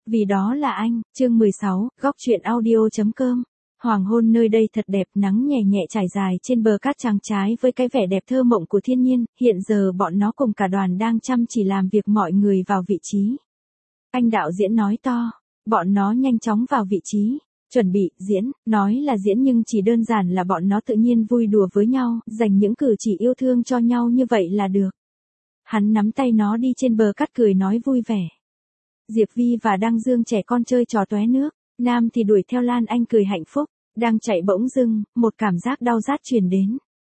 Vì đó là anh, chương 16, góc chuyện audio.com. Hoàng hôn nơi đây thật đẹp, nắng nhẹ nhẹ trải dài trên bờ cát trắng trái với cái vẻ đẹp thơ mộng của thiên nhiên, hiện giờ bọn nó cùng cả đoàn đang chăm chỉ làm việc mọi người vào vị trí. Anh đạo diễn nói to, bọn nó nhanh chóng vào vị trí, chuẩn bị, diễn, nói là diễn nhưng chỉ đơn giản là bọn nó tự nhiên vui đùa với nhau, dành những cử chỉ yêu thương cho nhau như vậy là được. Hắn nắm tay nó đi trên bờ cát cười nói vui vẻ. Diệp Vi và Đăng Dương trẻ con chơi trò tóe nước, Nam thì đuổi theo Lan Anh cười hạnh phúc, đang chạy bỗng dưng, một cảm giác đau rát truyền đến.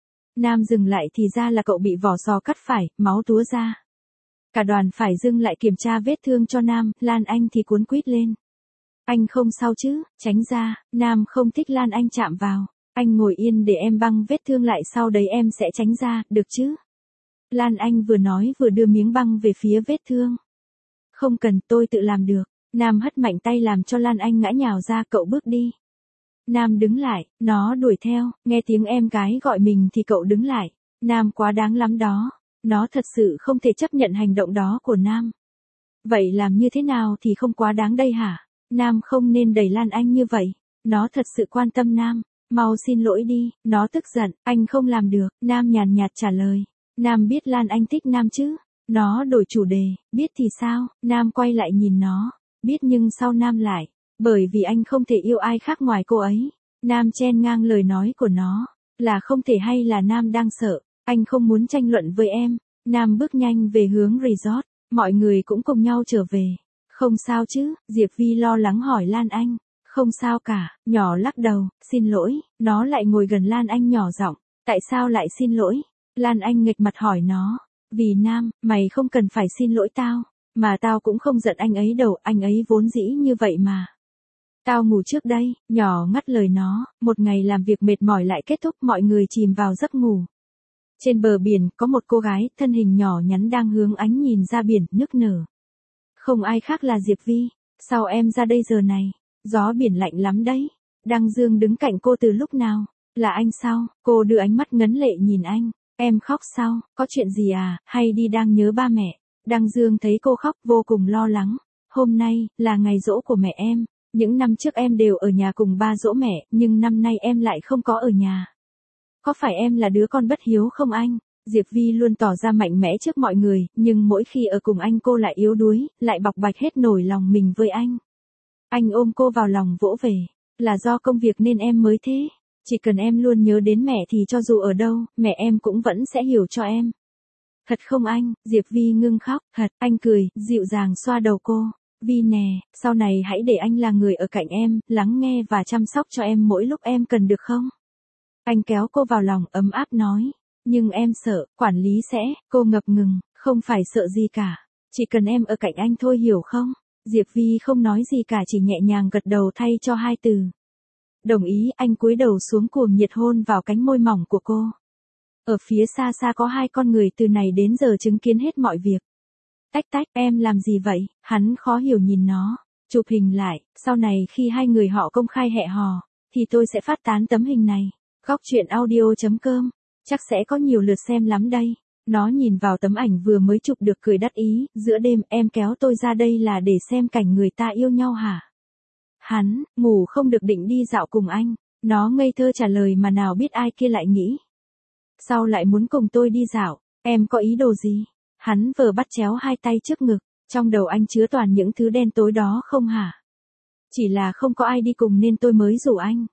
Nam dừng lại thì ra là cậu bị vỏ sò cắt phải, máu túa ra. Cả đoàn phải dừng lại kiểm tra vết thương cho Nam, Lan Anh thì cuốn quýt lên. Anh không sao chứ, tránh ra, Nam không thích Lan Anh chạm vào. Anh ngồi yên để em băng vết thương lại sau đấy em sẽ tránh ra, được chứ? Lan Anh vừa nói vừa đưa miếng băng về phía vết thương. Không cần, tôi tự làm được. Nam hất mạnh tay làm cho Lan Anh ngã nhào ra, cậu bước đi. Nam đứng lại, nó đuổi theo, nghe tiếng em gái gọi mình thì cậu đứng lại. Nam quá đáng lắm đó. Nó thật sự không thể chấp nhận hành động đó của Nam. Vậy làm như thế nào thì không quá đáng đây hả? Nam không nên đẩy Lan Anh như vậy. Nó thật sự quan tâm Nam. Mau xin lỗi đi, nó tức giận, anh không làm được. Nam nhàn nhạt trả lời. Nam biết Lan Anh thích Nam chứ? Nó đổi chủ đề, biết thì sao? Nam quay lại nhìn nó. Biết nhưng sau Nam lại. Bởi vì anh không thể yêu ai khác ngoài cô ấy. Nam chen ngang lời nói của nó. Là không thể hay là Nam đang sợ. Anh không muốn tranh luận với em. Nam bước nhanh về hướng resort. Mọi người cũng cùng nhau trở về. Không sao chứ? Diệp Vi lo lắng hỏi Lan Anh. Không sao cả, nhỏ lắc đầu, xin lỗi. Nó lại ngồi gần Lan Anh nhỏ giọng. Tại sao lại xin lỗi? Lan Anh nghịch mặt hỏi nó. Vì Nam, mày không cần phải xin lỗi tao. Mà tao cũng không giận anh ấy đâu, anh ấy vốn dĩ như vậy mà. Tao ngủ trước đây, nhỏ ngắt lời nó. Một ngày làm việc mệt mỏi lại kết thúc, mọi người chìm vào giấc ngủ. Trên bờ biển, có một cô gái, thân hình nhỏ nhắn đang hướng ánh nhìn ra biển, nức nở. Không ai khác là Diệp Vi. Sao em ra đây giờ này? Gió biển lạnh lắm đấy. Đăng Dương đứng cạnh cô từ lúc nào? Là anh sao? Cô đưa ánh mắt ngấn lệ nhìn anh. Em khóc sao? Có chuyện gì à? Hay đi đang nhớ ba mẹ? Đăng Dương thấy cô khóc vô cùng lo lắng. Hôm nay, là ngày giỗ của mẹ em. Những năm trước em đều ở nhà cùng ba giỗ mẹ, nhưng năm nay em lại không có ở nhà. Có phải em là đứa con bất hiếu không anh? Diệp Vi luôn tỏ ra mạnh mẽ trước mọi người, nhưng mỗi khi ở cùng anh cô lại yếu đuối, lại bộc bạch hết nổi lòng mình với anh. Anh ôm cô vào lòng vỗ về. Là do công việc nên em mới thế. Chỉ cần em luôn nhớ đến mẹ thì cho dù ở đâu, mẹ em cũng vẫn sẽ hiểu cho em. Thật không anh? Diệp Vi ngưng khóc. Thật, anh cười, dịu dàng xoa đầu cô. Vi nè, sau này hãy để anh là người ở cạnh em, lắng nghe và chăm sóc cho em mỗi lúc em cần được không? Anh kéo cô vào lòng ấm áp nói. Nhưng em sợ, quản lý sẽ, cô ngập ngừng, không phải sợ gì cả. Chỉ cần em ở cạnh anh thôi hiểu không? Diệp Vi không nói gì cả chỉ nhẹ nhàng gật đầu thay cho hai từ. Đồng ý, anh cúi đầu xuống cuồng nhiệt hôn vào cánh môi mỏng của cô. Ở phía xa xa có hai con người từ này đến giờ chứng kiến hết mọi việc. Tách tách, em làm gì vậy? Hắn khó hiểu nhìn nó. Chụp hình lại, sau này khi hai người họ công khai hẹn hò, thì tôi sẽ phát tán tấm hình này. Góc chuyện audio.com. Chắc sẽ có nhiều lượt xem lắm đây. Nó nhìn vào tấm ảnh vừa mới chụp được cười đắc ý. Giữa đêm em kéo tôi ra đây là để xem cảnh người ta yêu nhau hả? Hắn, ngủ không được định đi dạo cùng anh. Nó ngây thơ trả lời mà nào biết ai kia lại nghĩ. Sao lại muốn cùng tôi đi dạo? Em có ý đồ gì? Hắn vừa bắt chéo hai tay trước ngực. Trong đầu anh chứa toàn những thứ đen tối đó không hả? Chỉ là không có ai đi cùng nên tôi mới rủ anh.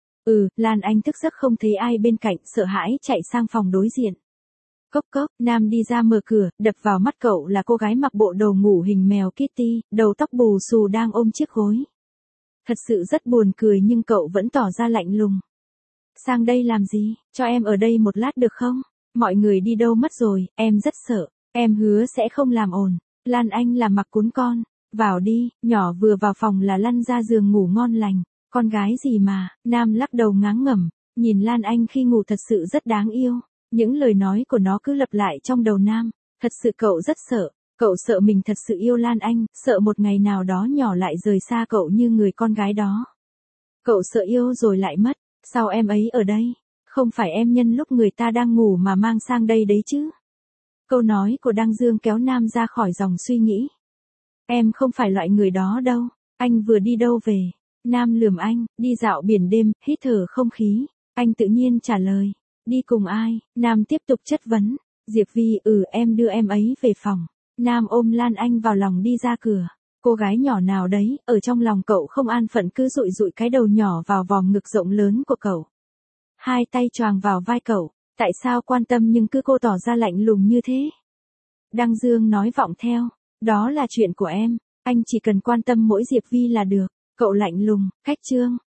Lan Anh thức giấc không thấy ai bên cạnh, sợ hãi chạy sang phòng đối diện. Cốc cốc, Nam đi ra mở cửa, đập vào mắt cậu là cô gái mặc bộ đồ ngủ hình mèo Kitty, đầu tóc bù xù đang ôm chiếc gối. Thật sự rất buồn cười nhưng cậu vẫn tỏ ra lạnh lùng. Sang đây làm gì? Cho em ở đây một lát được không? Mọi người đi đâu mất rồi, em rất sợ. Em hứa sẽ không làm ồn. Lan Anh là mặc cún con. Vào đi, nhỏ vừa vào phòng là lăn ra giường ngủ ngon lành. Con gái gì mà? Nam lắc đầu ngán ngẩm. Nhìn Lan Anh khi ngủ thật sự rất đáng yêu. Những lời nói của nó cứ lặp lại trong đầu Nam. Thật sự cậu rất sợ. Cậu sợ mình thật sự yêu Lan Anh, sợ một ngày nào đó nhỏ lại rời xa cậu như người con gái đó. Cậu sợ yêu rồi lại mất. Sao em ấy ở đây? Không phải em nhân lúc người ta đang ngủ mà mang sang đây đấy chứ? Câu nói của Đăng Dương kéo Nam ra khỏi dòng suy nghĩ. Em không phải loại người đó đâu. Anh vừa đi đâu về? Nam lườm anh, đi dạo biển đêm, hít thở không khí. Anh tự nhiên trả lời. Đi cùng ai? Nam tiếp tục chất vấn. Diệp Vi, em đưa em ấy về phòng. Nam ôm Lan Anh vào lòng đi ra cửa. Cô gái nhỏ nào đấy, ở trong lòng cậu không an phận cứ dụi dụi cái đầu nhỏ vào vòng ngực rộng lớn của cậu. Hai tay choàng vào vai cậu. Tại sao quan tâm nhưng cứ cô tỏ ra lạnh lùng như thế? Đăng Dương nói vọng theo. Đó là chuyện của em. Anh chỉ cần quan tâm mỗi Diệp Vi là được. Cậu lạnh lùng, khách trương.